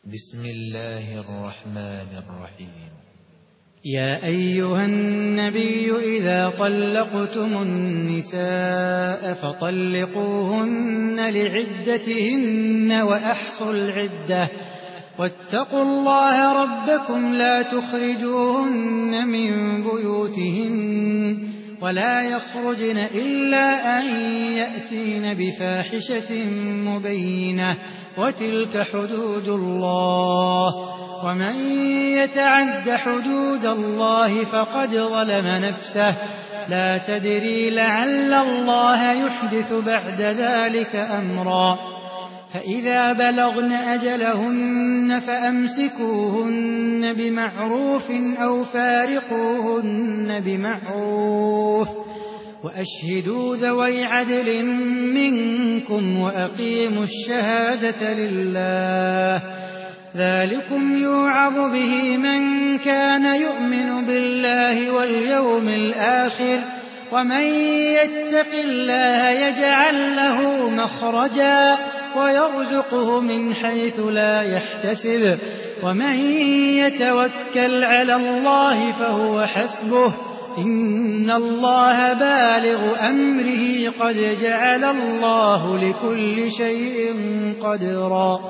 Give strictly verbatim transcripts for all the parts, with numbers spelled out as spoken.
بسم الله الرحمن الرحيم. يا أيها النبي إذا طلقتم النساء فطلقوهن لعدتهن وأحصوا العدة واتقوا الله ربكم لا تخرجوهن من بيوتهن ولا يخرجن إلا أن يأتين بفاحشة مبينة وتلك حدود الله ومن يتعد حدود الله فقد ظلم نفسه لا تدري لعل الله يحدث بعد ذلك أمرا فإذا بلغن أجلهن فأمسكوهن بمعروف أو فارقوهن بمعروف وأشهدوا ذوي عدل منكم وأقيموا الشهادة لله ذلكم يوعظ به من كان يؤمن بالله واليوم الآخر ومن يتق الله يجعل له مخرجا ويرزقه من حيث لا يحتسب ومن يتوكل على الله فهو حسبه إن الله بالغ أمره قد جعل الله لكل شيء قدرا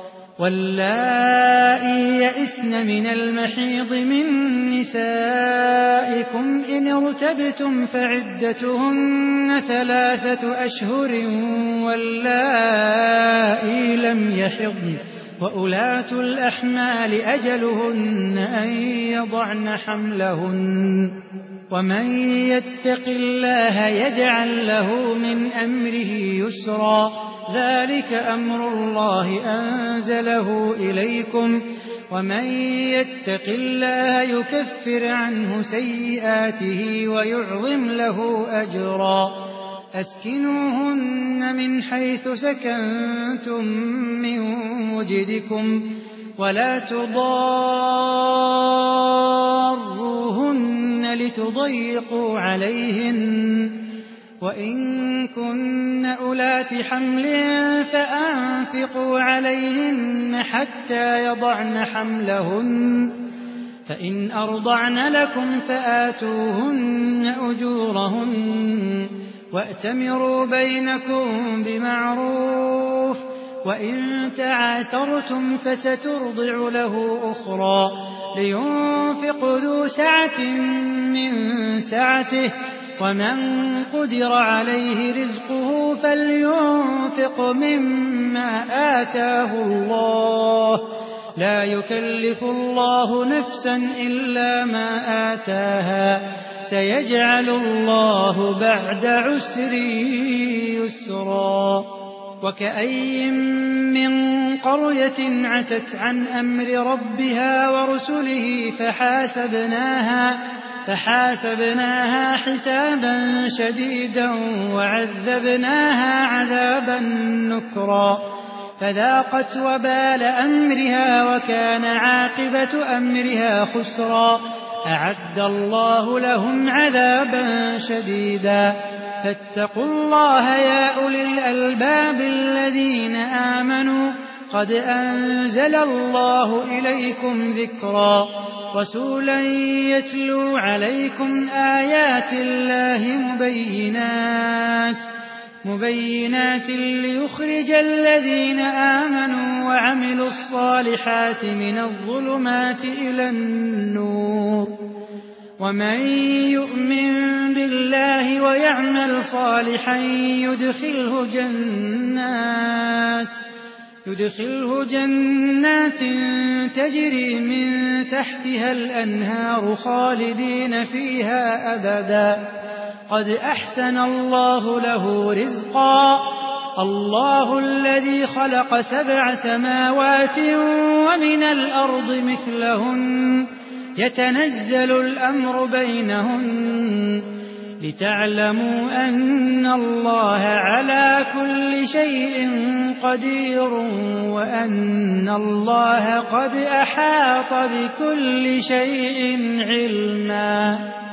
واللائي يئسن من المحيض من نسائكم إن ارتبتم فعدتهن ثلاثة أشهر واللائي لم يحضن وأولاة الأحمال أجلهن أن يضعن حملهن ومن يتق الله يجعل له من أمره يسرا ذلك أمر الله أنزله إليكم ومن يتق الله يكفر عنه سيئاته ويعظم له أجرا أسكنوهن من حيث سكنتم من وجدكم ولا تضاروهن لتضيقوا عليهن وإن كن أولات حمل فأنفقوا عليهن حتى يضعن حملهن فإن أرضعن لكم فآتوهن أجورهن وأتمروا بينكم بمعروف وإن تعاسرتم فسترضع له أخرى لينفق ذو سعة من سعته ومن قدر عليه رزقه فلينفق مما آتاه الله لا يكلف الله نفسا إلا ما آتاها سيجعل الله بعد عسر يسرا وكأي من قرية عتت عن أمر ربها ورسله فحاسبناها فحاسبناها حسابا شديدا وعذبناها عذابا نكرا فذاقت وبال أمرها وكان عاقبة أمرها خسرا أعد الله لهم عذابا شديدا فاتقوا الله يا أولي الألباب الذين آمنوا قد أنزل الله إليكم ذكرا رسولا يتلو عليكم آيات الله مبينات مبينات ليخرج الذين آمنوا وعملوا الصالحات من الظلمات إلى النور ومن يؤمن بالله ويعمل صالحا يدخله جنات يدخله جنات تجري من تحتها الأنهار خالدين فيها أبدا قد أحسن الله له رزقا الله الذي خلق سبع سماوات ومن الأرض مثلهن يتنزل الأمر بينهن لتعلموا أن الله على كل شيء قدير وأن الله قد أحاط بكل شيء علما.